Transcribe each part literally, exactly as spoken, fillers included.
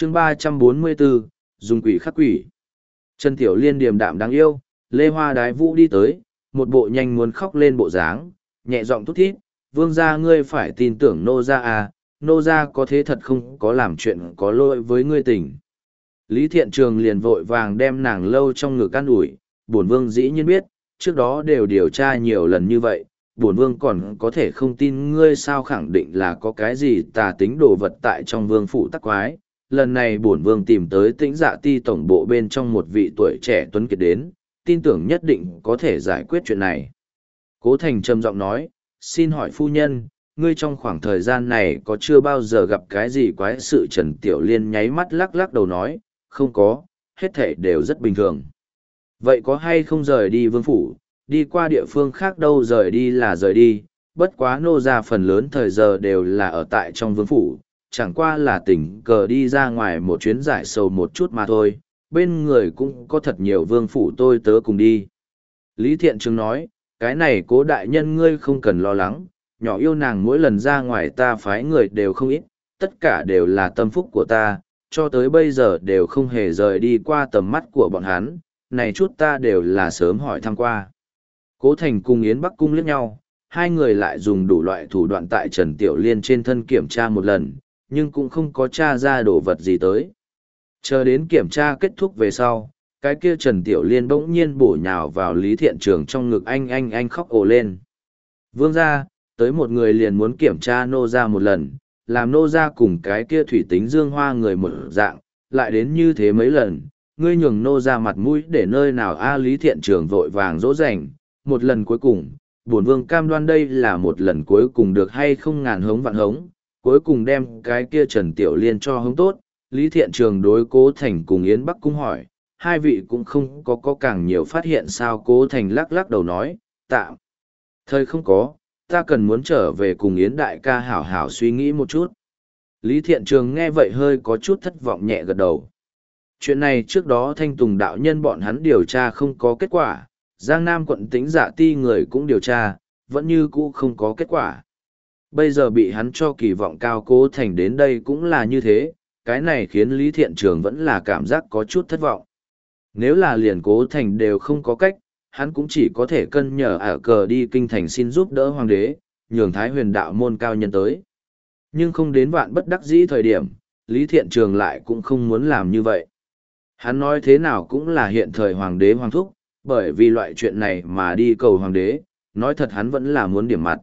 chương ba trăm bốn mươi bốn, dùng quỷ khắc quỷ. Trần Tiểu Liên điềm đạm đáng yêu, Lê Hoa Đái Vũ đi tới, một bộ nhanh muốn khóc lên bộ dáng, nhẹ giọng thút thít, vương gia ngươi phải tin tưởng nô gia à, nô gia có thế thật không có làm chuyện có lỗi với ngươi tỉnh. Lý Thiện Trường liền vội vàng đem nàng lâu trong ngực an ủi, bổn vương dĩ nhiên biết, trước đó đều điều tra nhiều lần như vậy, bổn vương còn có thể không tin ngươi sao khẳng định là có cái gì tà tính đồ vật tại trong vương phủ tắc quái. Lần này bổn vương tìm tới tĩnh dạ ti tổng bộ bên trong một vị tuổi trẻ tuấn kiệt đến, tin tưởng nhất định có thể giải quyết chuyện này. Cố Thành trầm giọng nói, xin hỏi phu nhân, ngươi trong khoảng thời gian này có chưa bao giờ gặp cái gì quái sự? Trần Tiểu Liên nháy mắt lắc lắc đầu nói, không có, hết thảy đều rất bình thường. Vậy có hay không rời đi vương phủ, đi qua địa phương khác đâu? Rời đi là rời đi, bất quá nô gia phần lớn thời giờ đều là ở tại trong vương phủ, chẳng qua là tình cờ đi ra ngoài một chuyến giải sầu một chút mà thôi, bên người cũng có thật nhiều vương phủ tôi tớ cùng đi. Lý Thiện Trường nói, cái này Cố đại nhân ngươi không cần lo lắng, nhỏ yêu nàng mỗi lần ra ngoài ta phái người đều không ít, tất cả đều là tâm phúc của ta, cho tới bây giờ đều không hề rời đi qua tầm mắt của bọn hắn, này chút ta đều là sớm hỏi thăm qua. Cố Thành cùng Yến Bắc Cung liếc nhau, hai người lại dùng đủ loại thủ đoạn tại Trần Tiểu Liên trên thân kiểm tra một lần, nhưng cũng không có tra ra đồ vật gì tới. Chờ đến kiểm tra kết thúc về sau, cái kia Trần Tiểu Liên bỗng nhiên bổ nhào vào Lý Thiện Trường trong ngực anh anh anh khóc ồ lên. Vương gia, tới một người liền muốn kiểm tra nô gia một lần, làm nô gia cùng cái kia thủy tính dương hoa người một dạng, lại đến như thế mấy lần, ngươi nhường nô gia mặt mũi để nơi nào a? Lý Thiện Trường vội vàng dỗ dành, một lần cuối cùng, bổn vương cam đoan đây là một lần cuối cùng được hay không ngàn hống vạn hống, cuối cùng đem cái kia Trần Tiểu Liên cho hống tốt. Lý Thiện Trường đối Cố Thành cùng Yến Bắc Cung hỏi, hai vị cũng không có có càng nhiều phát hiện sao? Cố Thành lắc lắc đầu nói, tạm thời không có, ta cần muốn trở về cùng Yến đại ca hảo hảo suy nghĩ một chút. Lý Thiện Trường nghe vậy hơi có chút thất vọng nhẹ gật đầu. Chuyện này trước đó Thanh Tùng đạo nhân bọn hắn điều tra không có kết quả, Giang Nam quận Tĩnh Dạ ti người cũng điều tra, vẫn như cũ không có kết quả. Bây giờ bị hắn cho kỳ vọng cao, Cố Thành đến đây cũng là như thế, cái này khiến Lý Thiện Trường vẫn là cảm giác có chút thất vọng. Nếu là liền Cố Thành đều không có cách, hắn cũng chỉ có thể cân nhờ ả cờ đi kinh thành xin giúp đỡ hoàng đế, nhường Thái Huyền đạo môn cao nhân tới. Nhưng không đến vạn bất đắc dĩ thời điểm, Lý Thiện Trường lại cũng không muốn làm như vậy. Hắn nói thế nào cũng là hiện thời hoàng đế hoàng thúc, bởi vì loại chuyện này mà đi cầu hoàng đế, nói thật hắn vẫn là muốn điểm mặt.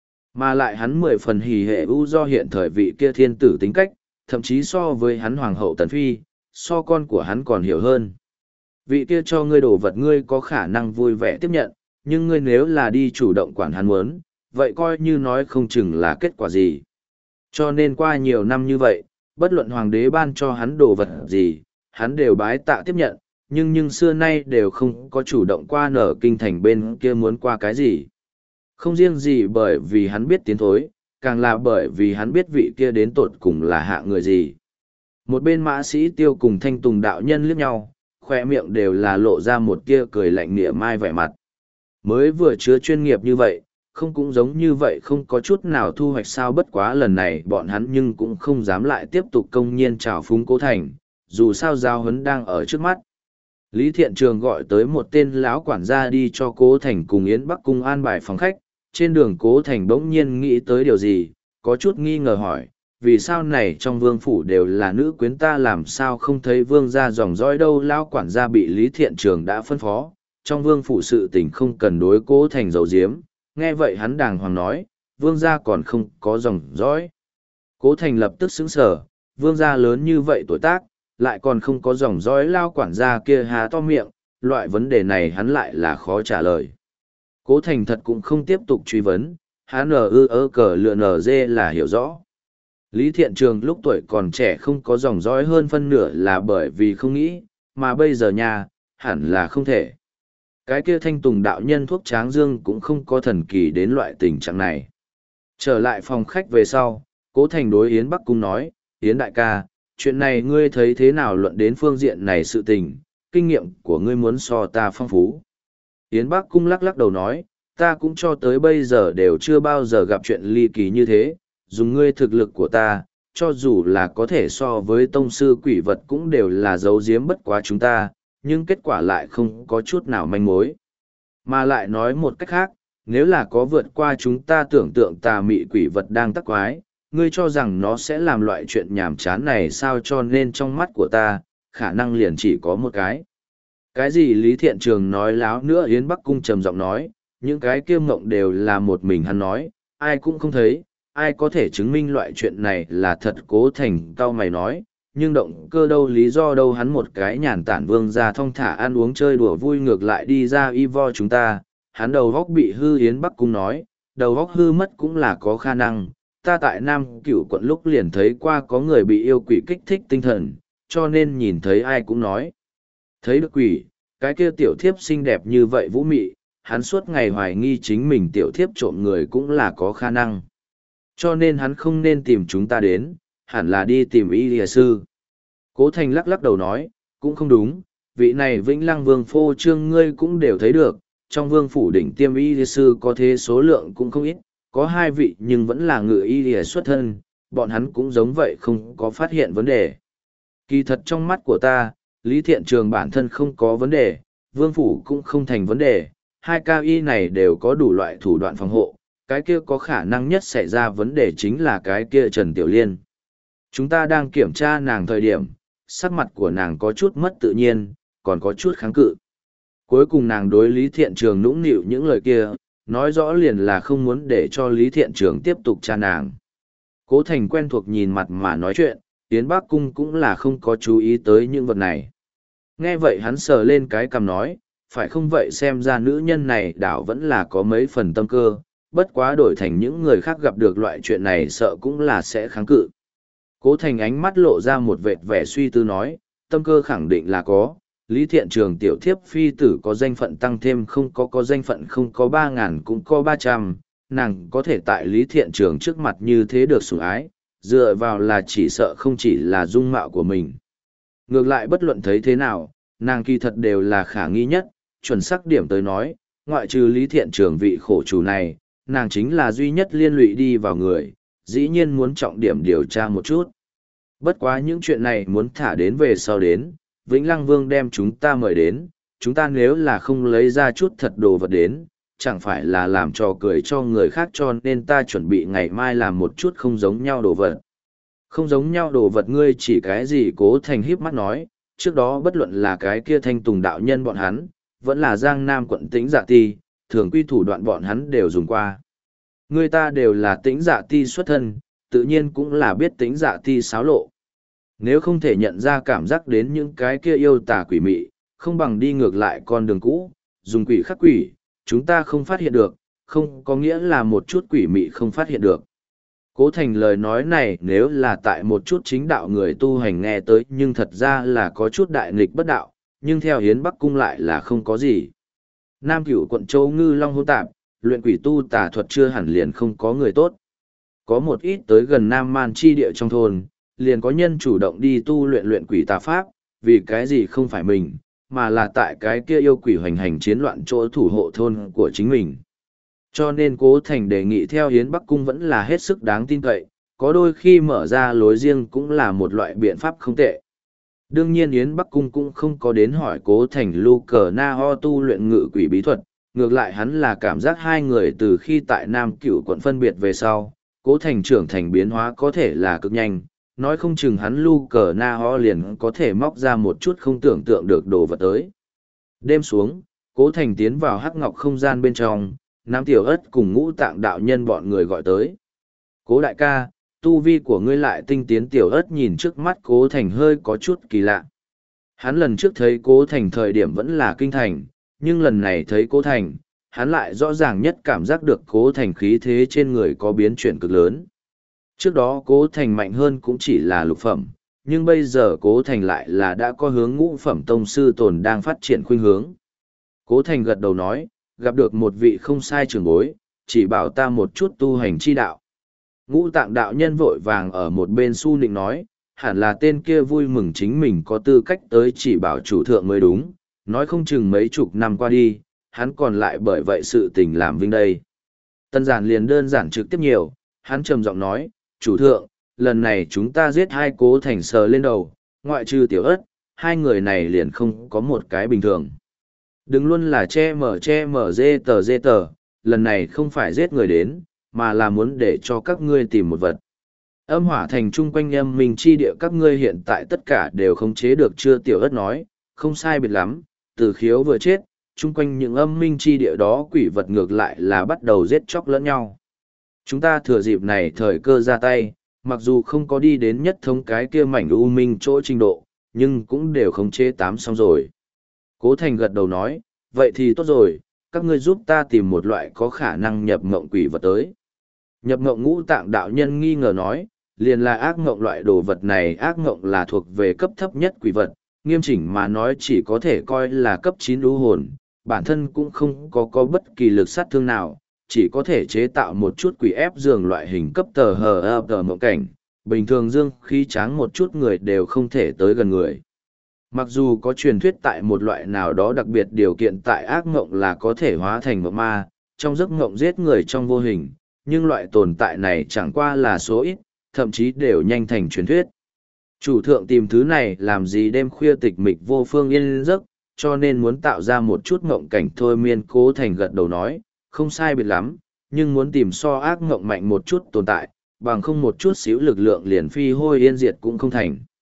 Mà lại hắn mười phần hỉ hệ ưu do hiện thời vị kia thiên tử tính cách, thậm chí so với hắn hoàng hậu Tần Phi, so con của hắn còn hiểu hơn. Vị kia cho ngươi đổ vật ngươi có khả năng vui vẻ tiếp nhận, nhưng ngươi nếu là đi chủ động quản hắn muốn, vậy coi như nói không chừng là kết quả gì. Cho nên qua nhiều năm như vậy, bất luận hoàng đế ban cho hắn đồ vật gì, hắn đều bái tạ tiếp nhận, nhưng nhưng xưa nay đều không có chủ động qua nở kinh thành bên kia muốn qua cái gì. Không riêng gì bởi vì hắn biết tiến thối, càng là bởi vì hắn biết vị kia đến tột cùng là hạ người gì. Một bên Mã Sĩ Tiêu cùng Thanh Tùng đạo nhân liếc nhau, khoe miệng đều là lộ ra một tia cười lạnh nghĩa mai vẻ mặt. Mới vừa chứa chuyên nghiệp như vậy, không cũng giống như vậy không có chút nào thu hoạch sao? Bất quá lần này bọn hắn nhưng cũng không dám lại tiếp tục công nhiên trào phúng Cố Thành, dù sao giao huấn đang ở trước mắt. Lý Thiện Trường gọi tới một tên lão quản gia đi cho Cố Thành cùng Yến Bắc Cung an bài phòng khách. Trên đường Cố Thành bỗng nhiên nghĩ tới điều gì, có chút nghi ngờ hỏi, vì sao này trong vương phủ đều là nữ quyến, ta làm sao không thấy vương gia dòng dõi đâu? Lão quản gia bị Lý Thiện Trường đã phân phó, trong vương phủ sự tình không cần đối Cố Thành giấu giếm. Nghe vậy hắn đàng hoàng nói, vương gia còn không có dòng dõi. Cố Thành lập tức sững sờ, vương gia lớn như vậy tuổi tác, lại còn không có dòng dõi. Lão quản gia kia há to miệng, loại vấn đề này hắn lại là khó trả lời. Cố Thành thật cũng không tiếp tục truy vấn, hắn nờ ư ơ cờ lựa nờ dê là hiểu rõ. Lý Thiện Trường lúc tuổi còn trẻ không có dòng dõi hơn phân nửa là bởi vì không nghĩ, mà bây giờ nha, hẳn là không thể. Cái kia Thanh Tùng đạo nhân thuốc tráng dương cũng không có thần kỳ đến loại tình trạng này. Trở lại phòng khách về sau, Cố Thành đối Yến Bắc Cung nói, Yến đại ca, chuyện này ngươi thấy thế nào? Luận đến phương diện này sự tình, kinh nghiệm của ngươi muốn so ta phong phú. Yến Bắc Cung lắc lắc đầu nói, ta cũng cho tới bây giờ đều chưa bao giờ gặp chuyện ly kỳ như thế, dùng ngươi thực lực của ta, cho dù là có thể so với tông sư quỷ vật cũng đều là giấu giếm bất quá chúng ta, nhưng kết quả lại không có chút nào manh mối. Mà lại nói một cách khác, nếu là có vượt qua chúng ta tưởng tượng tà mị quỷ vật đang tắc quái, ngươi cho rằng nó sẽ làm loại chuyện nhảm chán này sao, cho nên trong mắt của ta, khả năng liền chỉ có một cái. Cái gì Lý Thiện Trường nói láo nữa, Yến Bắc Cung trầm giọng nói, những cái kia mộng đều là một mình hắn nói, ai cũng không thấy, ai có thể chứng minh loại chuyện này là thật. Cố Thành cao mày nói, nhưng động cơ đâu, lý do đâu, hắn một cái nhàn tản vương ra thong thả ăn uống chơi đùa vui ngược lại đi ra y vo chúng ta, hắn đầu góc bị hư. Yến Bắc Cung nói, đầu góc hư mất cũng là có khả năng, ta tại Nam Cửu quận lúc liền thấy qua có người bị yêu quỷ kích thích tinh thần, cho nên nhìn thấy ai cũng nói. Thấy được quỷ, cái kia tiểu thiếp xinh đẹp như vậy vũ mị, hắn suốt ngày hoài nghi chính mình tiểu thiếp trộm người cũng là có khả năng. Cho nên hắn không nên tìm chúng ta đến, hẳn là đi tìm y lìa sư. Cố Thành lắc lắc đầu nói, cũng không đúng, vị này Vĩnh Lăng Vương phô trương ngươi cũng đều thấy được, trong vương phủ đỉnh tiêm y lìa sư có thế số lượng cũng không ít, có hai vị nhưng vẫn là ngự y lìa xuất thân, bọn hắn cũng giống vậy không có phát hiện vấn đề. Kỳ thật trong mắt của ta, Lý Thiện Trường bản thân không có vấn đề, vương phủ cũng không thành vấn đề, hai cao y này đều có đủ loại thủ đoạn phòng hộ, cái kia có khả năng nhất xảy ra vấn đề chính là cái kia Trần Tiểu Liên. Chúng ta đang kiểm tra nàng thời điểm, sắc mặt của nàng có chút mất tự nhiên, còn có chút kháng cự. Cuối cùng nàng đối Lý Thiện Trường nũng nịu những lời kia, nói rõ liền là không muốn để cho Lý Thiện Trường tiếp tục tra nàng. Cố Thành quen thuộc nhìn mặt mà nói chuyện, Yến Bắc Cung cũng là không có chú ý tới những vật này. Nghe vậy hắn sờ lên cái cằm nói, phải không vậy xem ra nữ nhân này đảo vẫn là có mấy phần tâm cơ, bất quá đổi thành những người khác gặp được loại chuyện này sợ cũng là sẽ kháng cự. Cố Thành ánh mắt lộ ra một vệt vẻ suy tư nói, tâm cơ khẳng định là có, Lý Thiện Trường tiểu thiếp phi tử có danh phận tăng thêm không có có danh phận không có ba ngàn cũng có ba trăm, nàng có thể tại Lý Thiện Trường trước mặt như thế được sủng ái, dựa vào là chỉ sợ không chỉ là dung mạo của mình. Ngược lại bất luận thấy thế nào, nàng kỳ thật đều là khả nghi nhất, chuẩn xác điểm tới nói, ngoại trừ Lý Thiện Trường vị khổ chủ này, nàng chính là duy nhất liên lụy đi vào người, dĩ nhiên muốn trọng điểm điều tra một chút. Bất quá những chuyện này muốn thả đến về sau đến, Vĩnh Lăng Vương đem chúng ta mời đến, chúng ta nếu là không lấy ra chút thật đồ vật đến, chẳng phải là làm trò cười cho người khác, cho nên ta chuẩn bị ngày mai làm một chút không giống nhau đồ vật. Không giống nhau đồ vật ngươi chỉ cái gì? Cố Thành híp mắt nói, trước đó bất luận là cái kia Thanh Tùng đạo nhân bọn hắn, vẫn là Giang Nam quận Tĩnh Dạ Ti, thường quy thủ đoạn bọn hắn đều dùng qua. Người ta đều là Tĩnh Dạ Ti xuất thân, tự nhiên cũng là biết Tĩnh Dạ Ti xáo lộ. Nếu không thể nhận ra cảm giác đến những cái kia yêu tà quỷ mị, không bằng đi ngược lại con đường cũ, dùng quỷ khắc quỷ, chúng ta không phát hiện được, không có nghĩa là một chút quỷ mị không phát hiện được. Cố Thành lời nói này nếu là tại một chút chính đạo người tu hành nghe tới nhưng thật ra là có chút đại nghịch bất đạo, nhưng theo Yến Bắc Cung lại là không có gì. Nam Cửu quận Châu Ngư Long hỗn tạp, luyện quỷ tu tà thuật chưa hẳn liền không có người tốt. Có một ít tới gần Nam Man chi địa trong thôn, liền có nhân chủ động đi tu luyện luyện quỷ tà pháp, vì cái gì không phải mình, mà là tại cái kia yêu quỷ hoành hành chiến loạn chỗ thủ hộ thôn của chính mình. Cho nên Cố Thành đề nghị theo Yến Bắc Cung vẫn là hết sức đáng tin cậy, có đôi khi mở ra lối riêng cũng là một loại biện pháp không tệ. Đương nhiên Yến Bắc Cung cũng không có đến hỏi Cố Thành lưu cờ na ho tu luyện ngự quỷ bí thuật, ngược lại hắn là cảm giác hai người từ khi tại Nam Cửu quận phân biệt về sau, Cố Thành trưởng thành biến hóa có thể là cực nhanh, nói không chừng hắn lưu cờ na ho liền có thể móc ra một chút không tưởng tượng được đồ vật tới. Đêm xuống, Cố Thành tiến vào hắc ngọc không gian bên trong, Nam Tiểu Ất cùng Ngũ Tạng đạo nhân bọn người gọi tới. Cố đại ca, tu vi của ngươi lại tinh tiến. Tiểu Ất nhìn trước mắt Cố Thành hơi có chút kỳ lạ. Hắn lần trước thấy Cố Thành thời điểm vẫn là kinh thành, nhưng lần này thấy Cố Thành, hắn lại rõ ràng nhất cảm giác được Cố Thành khí thế trên người có biến chuyển cực lớn. Trước đó Cố Thành mạnh hơn cũng chỉ là lục phẩm, nhưng bây giờ Cố Thành lại là đã có hướng ngũ phẩm tông sư tồn đang phát triển khuynh hướng. Cố Thành gật đầu nói, gặp được một vị không sai trưởng bối, chỉ bảo ta một chút tu hành chi đạo. Ngũ Tạng đạo nhân vội vàng ở một bên su nịnh nói, hẳn là tên kia vui mừng chính mình có tư cách tới chỉ bảo chủ thượng mới đúng, nói không chừng mấy chục năm qua đi, hắn còn lại bởi vậy sự tình làm vinh đây. Tân giản liền đơn giản trực tiếp nhiều, hắn trầm giọng nói, chủ thượng, lần này chúng ta giết hai Cố Thành sờ lên đầu, ngoại trừ Tiểu Ất, hai người này liền không có một cái bình thường. Đừng luôn là che mở che mở dê tờ dê tờ, lần này không phải giết người đến, mà là muốn để cho các ngươi tìm một vật. Âm hỏa thành chung quanh âm minh chi địa các ngươi hiện tại tất cả đều khống chế được chưa? Tiểu Ất nói, không sai biệt lắm, từ khiếu vừa chết, chung quanh những âm minh chi địa đó quỷ vật ngược lại là bắt đầu giết chóc lẫn nhau. Chúng ta thừa dịp này thời cơ ra tay, mặc dù không có đi đến nhất thống cái kia mảnh u minh chỗ trình độ, nhưng cũng đều khống chế tám xong rồi. Cố Thành gật đầu nói, vậy thì tốt rồi, các ngươi giúp ta tìm một loại có khả năng nhập ngộng quỷ vật tới. Nhập ngộng ngũ tạng đạo nhân nghi ngờ nói, liền là ác ngộng loại đồ vật này, ác ngộng là thuộc về cấp thấp nhất quỷ vật, nghiêm chỉnh mà nói chỉ có thể coi là cấp chín lũ hồn, bản thân cũng không có có bất kỳ lực sát thương nào, chỉ có thể chế tạo một chút quỷ ép giường loại hình cấp tờ hờ ập tờ mộng cảnh, bình thường dương khí tráng một chút người đều không thể tới gần người. Mặc dù có truyền thuyết tại một loại nào đó đặc biệt điều kiện tại ác ngộng là có thể hóa thành mộng ma, trong giấc ngộng giết người trong vô hình, nhưng loại tồn tại này chẳng qua là số ít, thậm chí đều nhanh thành truyền thuyết. Chủ thượng tìm thứ này làm gì đêm khuya tịch mịch vô phương yên giấc, cho nên muốn tạo ra một chút ngộng cảnh thôi. Miên Cố Thành gật đầu nói, không sai biệt lắm, nhưng muốn tìm so ác ngộng mạnh một chút tồn tại, bằng không một chút xíu lực lượng liền phi hôi yên diệt cũng không thành.